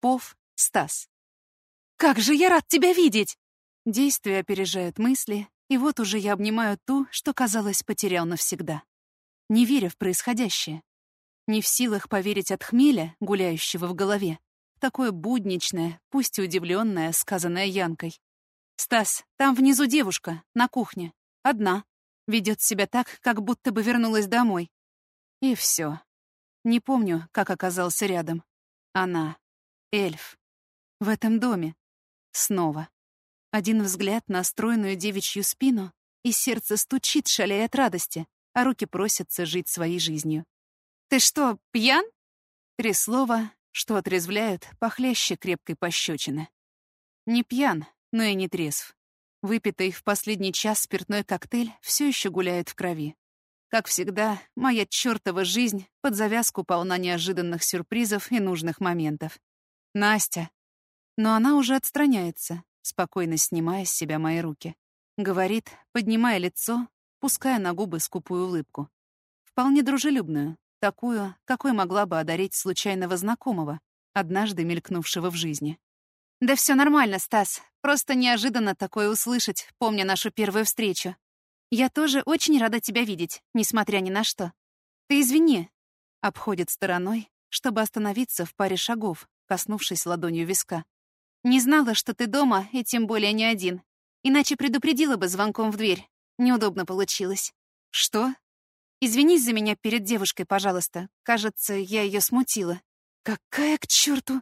Попов Стас. «Как же я рад тебя видеть!» Действия опережают мысли, и вот уже я обнимаю ту, что, казалось, потерял навсегда. Не веря в происходящее. Не в силах поверить от хмеля, гуляющего в голове, такое будничное, пусть и удивленное, сказанное Янкой. «Стас, там внизу девушка, на кухне. Одна. Ведет себя так, как будто бы вернулась домой». И все. Не помню, как оказался рядом. Она. Эльф. В этом доме. Снова. Один взгляд на стройную девичью спину, и сердце стучит, шаляя от радости, а руки просятся жить своей жизнью. «Ты что, пьян?» Три слова, что отрезвляют похлеще крепкой пощечины. Не пьян, но и не трезв. Выпитый в последний час спиртной коктейль все еще гуляет в крови. Как всегда, моя чертова жизнь под завязку полна неожиданных сюрпризов и нужных моментов. Настя. Но она уже отстраняется, спокойно снимая с себя мои руки. Говорит, поднимая лицо, пуская на губы скупую улыбку. Вполне дружелюбную, такую, какой могла бы одарить случайного знакомого, однажды мелькнувшего в жизни. «Да все нормально, Стас. Просто неожиданно такое услышать, помня нашу первую встречу. Я тоже очень рада тебя видеть, несмотря ни на что. Ты извини». Обходит стороной, чтобы остановиться в паре шагов, коснувшись ладонью виска. «Не знала, что ты дома, и тем более не один. Иначе предупредила бы звонком в дверь. Неудобно получилось». «Что?» «Извинись за меня перед девушкой, пожалуйста. Кажется, я ее смутила». «Какая к черту?»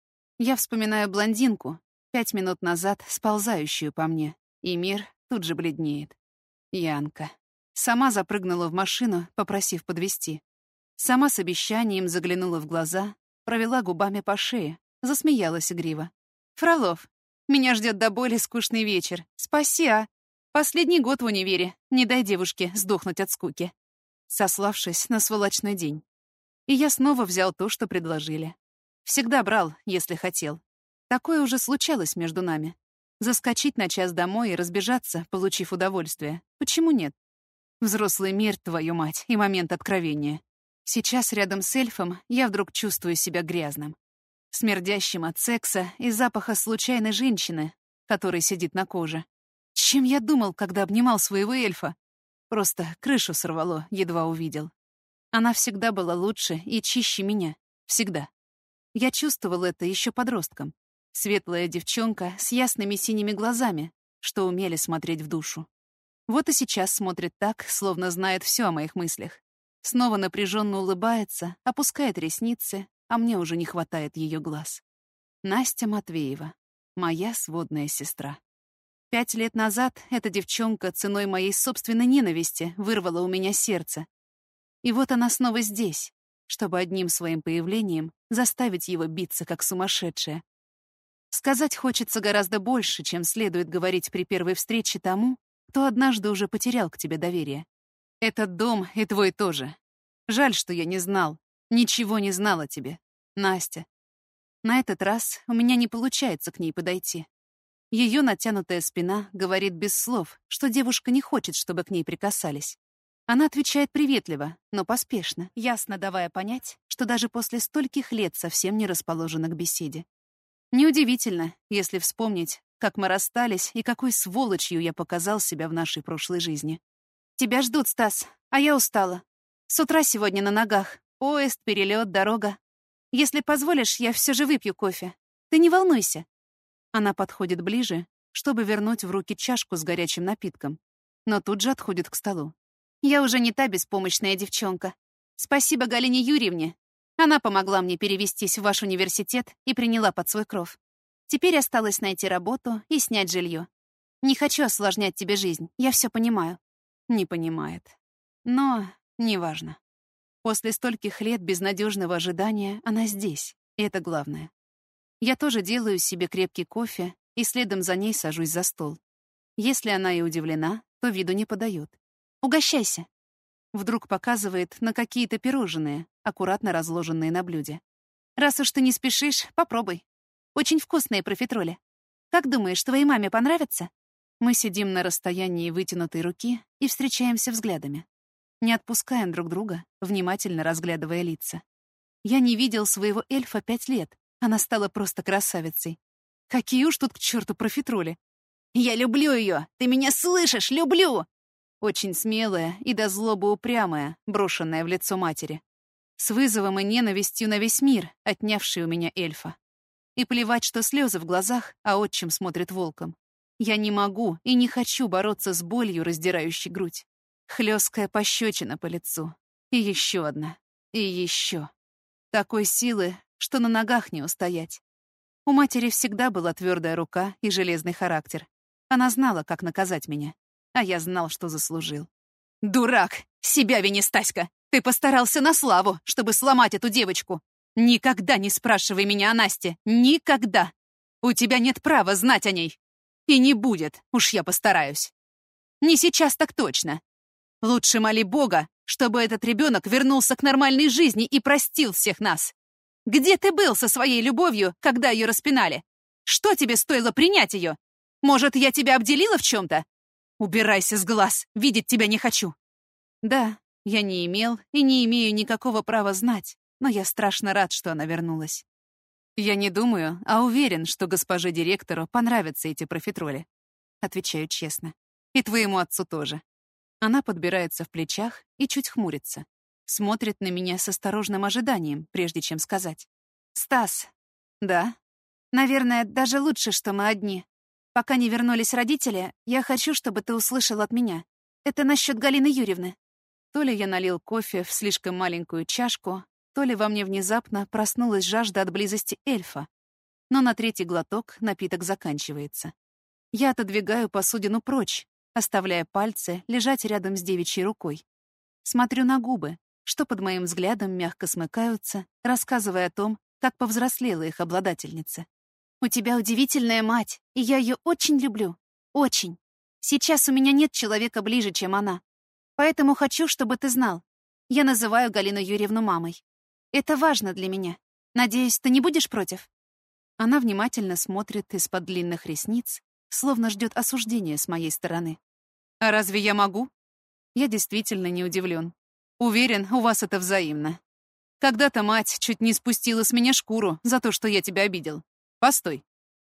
Я вспоминаю блондинку, 5 минут назад сползающую по мне, и мир тут же бледнеет. Янка. Сама запрыгнула в машину, попросив подвезти. Сама с обещанием заглянула в глаза, провела губами по шее, засмеялась игриво. «Фролов, меня ждет до боли скучный вечер. Спаси, а? Последний год в универе. Не дай девушке сдохнуть от скуки». Сославшись на сволочной день. И я снова взял то, что предложили. Всегда брал, если хотел. Такое уже случалось между нами. Заскочить на час домой и разбежаться, получив удовольствие. Почему нет? Взрослый мир, твою мать, и момент откровения. Сейчас рядом с эльфом я вдруг чувствую себя грязным. Смердящим от секса и запаха случайной женщины, которая сидит на коже. Чем я думал, когда обнимал своего эльфа? Просто крышу сорвало, едва увидел. Она всегда была лучше и чище меня. Всегда. Я чувствовал это еще подростком. Светлая девчонка с ясными синими глазами, что умели смотреть в душу. Вот и сейчас смотрит так, словно знает все о моих мыслях. Снова напряженно улыбается, опускает ресницы, а мне уже не хватает ее глаз. Настя Матвеева. Моя сводная сестра. 5 лет назад эта девчонка ценой моей собственной ненависти вырвала у меня сердце. И вот она снова здесь, чтобы одним своим появлением заставить его биться как сумасшедшая. Сказать хочется гораздо больше, чем следует говорить при первой встрече тому, кто однажды уже потерял к тебе доверие. Этот дом и твой тоже. Жаль, что я не знал, ничего не знал о тебе, Настя. На этот раз у меня не получается к ней подойти. Ее натянутая спина говорит без слов, что девушка не хочет, чтобы к ней прикасались. Она отвечает приветливо, но поспешно, ясно давая понять, что даже после стольких лет совсем не расположена к беседе. Неудивительно, если вспомнить, как мы расстались и какой сволочью я показал себя в нашей прошлой жизни. «Тебя ждут, Стас, а я устала. С утра сегодня на ногах. Поезд, перелет, дорога. Если позволишь, я все же выпью кофе. Ты не волнуйся». Она подходит ближе, чтобы вернуть в руки чашку с горячим напитком, но тут же отходит к столу. «Я уже не та беспомощная девчонка. Спасибо Галине Юрьевне. Она помогла мне перевестись в ваш университет и приняла под свой кров. Теперь осталось найти работу и снять жилье. Не хочу осложнять тебе жизнь, я все понимаю». Не понимает. Но неважно. После стольких лет безнадежного ожидания она здесь, и это главное. Я тоже делаю себе крепкий кофе и следом за ней сажусь за стол. Если она и удивлена, то виду не подает. «Угощайся». Вдруг показывает на какие-то пирожные, аккуратно разложенные на блюде. «Раз уж ты не спешишь, попробуй. Очень вкусные профитроли. Как думаешь, твоей маме понравится?» Мы сидим на расстоянии вытянутой руки и встречаемся взглядами. Не отпускаем друг друга, внимательно разглядывая лица. Я не видел своего эльфа 5 лет, Она стала просто красавицей. Какие уж тут к черту профитроли. «Я люблю ее! Ты меня слышишь? Люблю!» Очень смелая и до злобы упрямая, брошенная в лицо матери. С вызовом и ненавистью на весь мир, отнявший у меня эльфа. И плевать, что слезы в глазах, а отчим смотрит волком. Я не могу и не хочу бороться с болью, раздирающей грудь. Хлёсткая пощечина по лицу. И еще одна. И еще. Такой силы, что на ногах не устоять. У матери всегда была твердая рука и железный характер. Она знала, как наказать меня. А я знал, что заслужил. «Дурак! Себя вини, Стаська! Ты постарался на славу, чтобы сломать эту девочку! Никогда не спрашивай меня о Насте! Никогда! У тебя нет права знать о ней! И не будет, уж я постараюсь! Не сейчас так точно! Лучше моли Бога, чтобы этот ребенок вернулся к нормальной жизни и простил всех нас! Где ты был со своей любовью, когда ее распинали? Что тебе стоило принять ее? Может, я тебя обделила в чем-то? Убирайся с глаз, видеть тебя не хочу. Да, я не имел и не имею никакого права знать, но я страшно рад, что она вернулась. Я не думаю, а уверен, что госпоже директору понравятся эти профитроли. Отвечаю честно. И твоему отцу тоже. Она подбирается в плечах и чуть хмурится. Смотрит на меня с осторожным ожиданием, прежде чем сказать. «Стас». «Да?» «Наверное, даже лучше, что мы одни. Пока не вернулись родители, я хочу, чтобы ты услышал от меня. Это насчет Галины Юрьевны». То ли я налил кофе в слишком маленькую чашку, то ли во мне внезапно проснулась жажда от близости эльфа. Но на третий глоток напиток заканчивается. Я отодвигаю посудину прочь, оставляя пальцы лежать рядом с девичьей рукой. Смотрю на губы, что под моим взглядом мягко смыкаются, рассказывая о том, как повзрослела их обладательница. «У тебя удивительная мать, и я ее очень люблю. Очень. Сейчас у меня нет человека ближе, чем она. Поэтому хочу, чтобы ты знал. Я называю Галину Юрьевну мамой. Это важно для меня. Надеюсь, ты не будешь против?» Она внимательно смотрит из-под длинных ресниц, словно ждет осуждения с моей стороны. «А разве я могу?» Я действительно не удивлен. Уверен, у вас это взаимно. Когда-то мать чуть не спустила с меня шкуру за то, что я тебя обидел. Постой.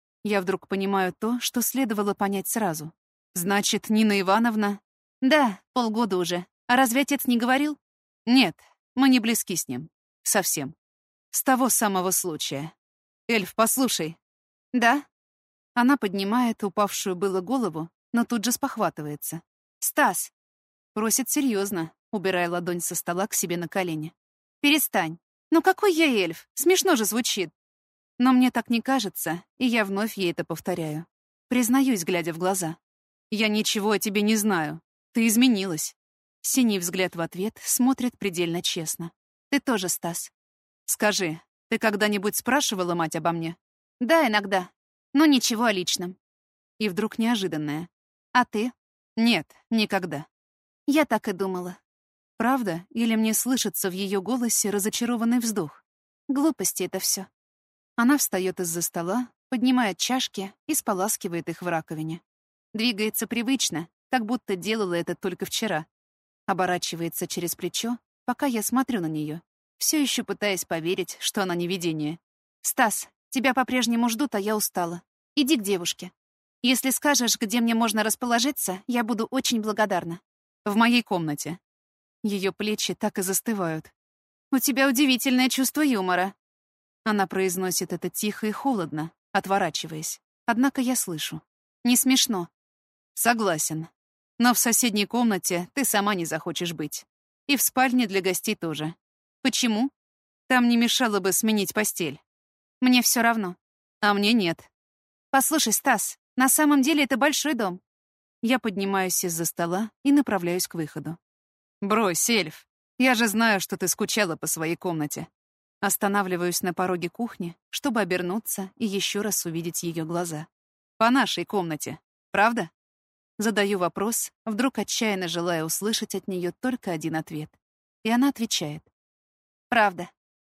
Я вдруг понимаю то, что следовало понять сразу. Значит, Нина Ивановна... Да, полгода уже. А разве отец не говорил? Нет, мы не близки с ним. Совсем. С того самого случая. Эльф, послушай. Да? Она поднимает упавшую было голову, но тут же спохватывается. «Стас!» Просит серьезно, убирая ладонь со стола к себе на колени. «Перестань. Ну какой я эльф? Смешно же звучит». Но мне так не кажется, и я вновь ей это повторяю. Признаюсь, глядя в глаза. «Я ничего о тебе не знаю. Ты изменилась». Синий взгляд в ответ смотрит предельно честно. «Ты тоже, Стас». «Скажи, ты когда-нибудь спрашивала мать обо мне?» «Да, иногда. Но ничего о личном». И вдруг неожиданное. «А ты?» «Нет, никогда». Я так и думала. Правда? Или мне слышится в ее голосе разочарованный вздох? Глупости это все. Она встает из-за стола, поднимает чашки и споласкивает их в раковине. Двигается привычно, как будто делала это только вчера. Оборачивается через плечо, пока я смотрю на нее, все еще пытаясь поверить, что она не видение. «Стас, тебя по-прежнему ждут, а я устала. Иди к девушке. Если скажешь, где мне можно расположиться, я буду очень благодарна». «В моей комнате». Ее плечи так и застывают. «У тебя удивительное чувство юмора». Она произносит это тихо и холодно, отворачиваясь. Однако я слышу. «Не смешно». «Согласен. Но в соседней комнате ты сама не захочешь быть. И в спальне для гостей тоже. Почему? Там не мешало бы сменить постель». «Мне все равно». «А мне нет». «Послушай, Стас, на самом деле это большой дом». Я поднимаюсь из-за стола и направляюсь к выходу. «Брось, эльф. Я же знаю, что ты скучала по своей комнате». Останавливаюсь на пороге кухни, чтобы обернуться и еще раз увидеть ее глаза. «По нашей комнате. Правда?» Задаю вопрос, вдруг отчаянно желая услышать от нее только один ответ. И она отвечает. «Правда».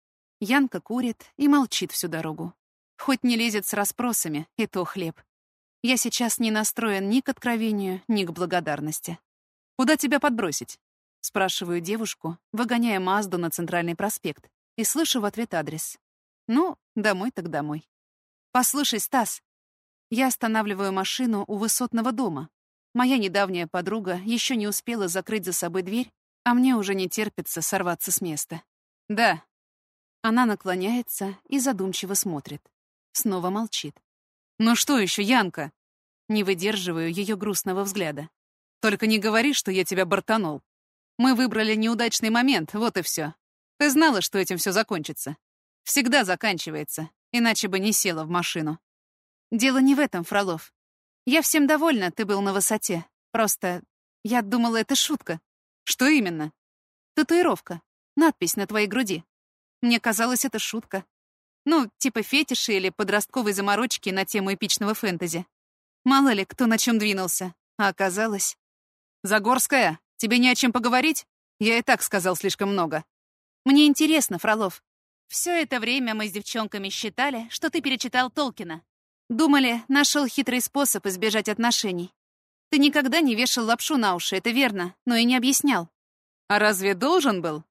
Янка курит и молчит всю дорогу. Хоть не лезет с расспросами, и то хлеб. Я сейчас не настроен ни к откровению, ни к благодарности. «Куда тебя подбросить?» Спрашиваю девушку, выгоняя Мазду на Центральный проспект, и слышу в ответ адрес. Ну, домой так домой. Послушай, Стас, я останавливаю машину у высотного дома. Моя недавняя подруга еще не успела закрыть за собой дверь, а мне уже не терпится сорваться с места. Да. Она наклоняется и задумчиво смотрит. Снова молчит. Ну что еще, Янка? Не выдерживаю ее грустного взгляда. Только не говори, что я тебя бортанул. Мы выбрали неудачный момент, вот и все. Ты знала, что этим все закончится. Всегда заканчивается, иначе бы не села в машину. Дело не в этом, Фролов. Я всем довольна, ты был на высоте. Просто я думала, это шутка. Что именно? Татуировка. Надпись на твоей груди. Мне казалось, это шутка. Ну, типа фетиши или подростковой заморочки на тему эпичного фэнтези. Мало ли, кто на чем двинулся. А оказалось... Загорская, тебе не о чем поговорить? Я и так сказал слишком много. Мне интересно, Фролов. Все это время мы с девчонками считали, что ты перечитал Толкина. Думали, нашел хитрый способ избежать отношений. Ты никогда не вешал лапшу на уши, это верно, но и не объяснял. А разве должен был?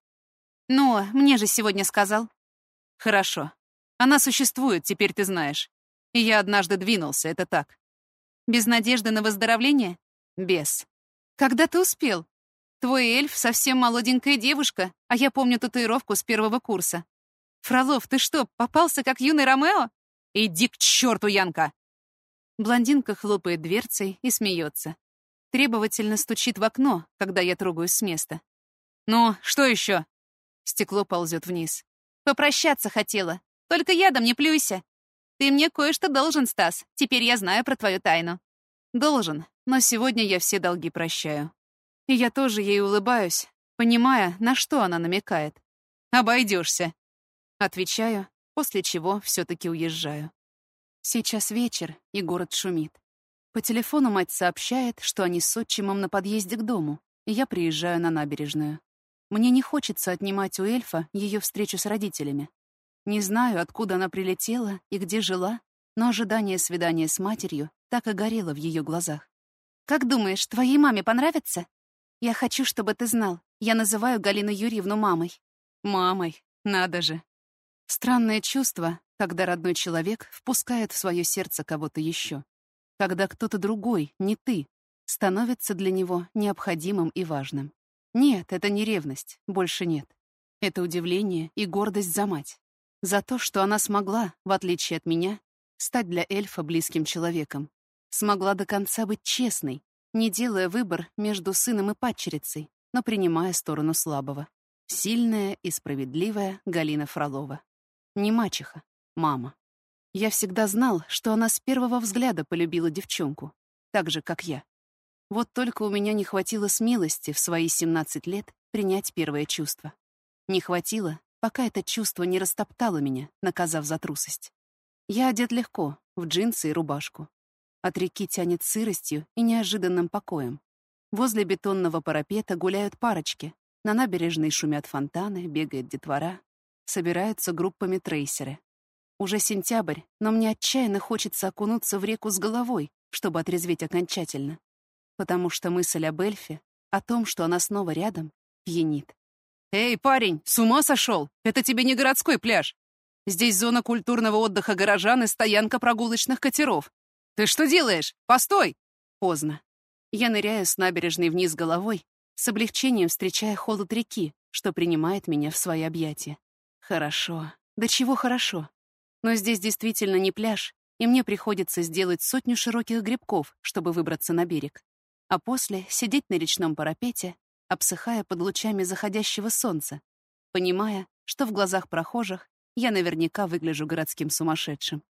Ну, мне же сегодня сказал. Хорошо. Она существует, теперь ты знаешь. И я однажды двинулся, это так. Без надежды на выздоровление? Без. Когда ты успел? Твой эльф совсем молоденькая девушка, а я помню татуировку с первого курса. Фролов, ты что, попался как юный Ромео? Иди к черту, Янка! Блондинка хлопает дверцей и смеется. Требовательно стучит в окно, когда я трогаюсь с места. Ну, что еще? Стекло ползет вниз. Попрощаться хотела. Только ядом не плюйся. Ты мне кое-что должен, Стас. Теперь я знаю про твою тайну. Должен, но сегодня я все долги прощаю. И я тоже ей улыбаюсь, понимая, на что она намекает. Обойдешься. Отвечаю, после чего все-таки уезжаю. Сейчас вечер, и город шумит. По телефону мать сообщает, что они с отчимом на подъезде к дому, и я приезжаю на набережную. Мне не хочется отнимать у эльфа ее встречу с родителями. Не знаю, откуда она прилетела и где жила, но ожидание свидания с матерью так и горело в ее глазах. «Как думаешь, твоей маме понравится? Я хочу, чтобы ты знал, я называю Галину Юрьевну мамой». «Мамой, надо же». Странное чувство, когда родной человек впускает в свое сердце кого-то еще. Когда кто-то другой, не ты, становится для него необходимым и важным. Нет, это не ревность, больше нет. Это удивление и гордость за мать. За то, что она смогла, в отличие от меня, стать для эльфа близким человеком. Смогла до конца быть честной, не делая выбор между сыном и падчерицей, но принимая сторону слабого. Сильная и справедливая Галина Фролова. Не мачеха, мама. Я всегда знал, что она с первого взгляда полюбила девчонку, так же, как я. Вот только у меня не хватило смелости в свои 17 лет принять первое чувство. Не хватило, пока это чувство не растоптало меня, наказав за трусость. Я одет легко, в джинсы и рубашку. От реки тянет сыростью и неожиданным покоем. Возле бетонного парапета гуляют парочки, на набережной шумят фонтаны, бегает детвора. Собираются группами трейсеры. Уже сентябрь, но мне отчаянно хочется окунуться в реку с головой, чтобы отрезветь окончательно. Потому что мысль об эльфе, о том, что она снова рядом, пьянит. «Эй, парень, с ума сошел? Это тебе не городской пляж. Здесь зона культурного отдыха горожан и стоянка прогулочных катеров. Ты что делаешь? Постой!» Поздно. Я ныряю с набережной вниз головой, с облегчением встречая холод реки, что принимает меня в свои объятия. Хорошо. Да чего хорошо. Но здесь действительно не пляж, и мне приходится сделать 100 широких гребков, чтобы выбраться на берег. А после сидеть на речном парапете, обсыхая под лучами заходящего солнца, понимая, что в глазах прохожих я наверняка выгляжу городским сумасшедшим.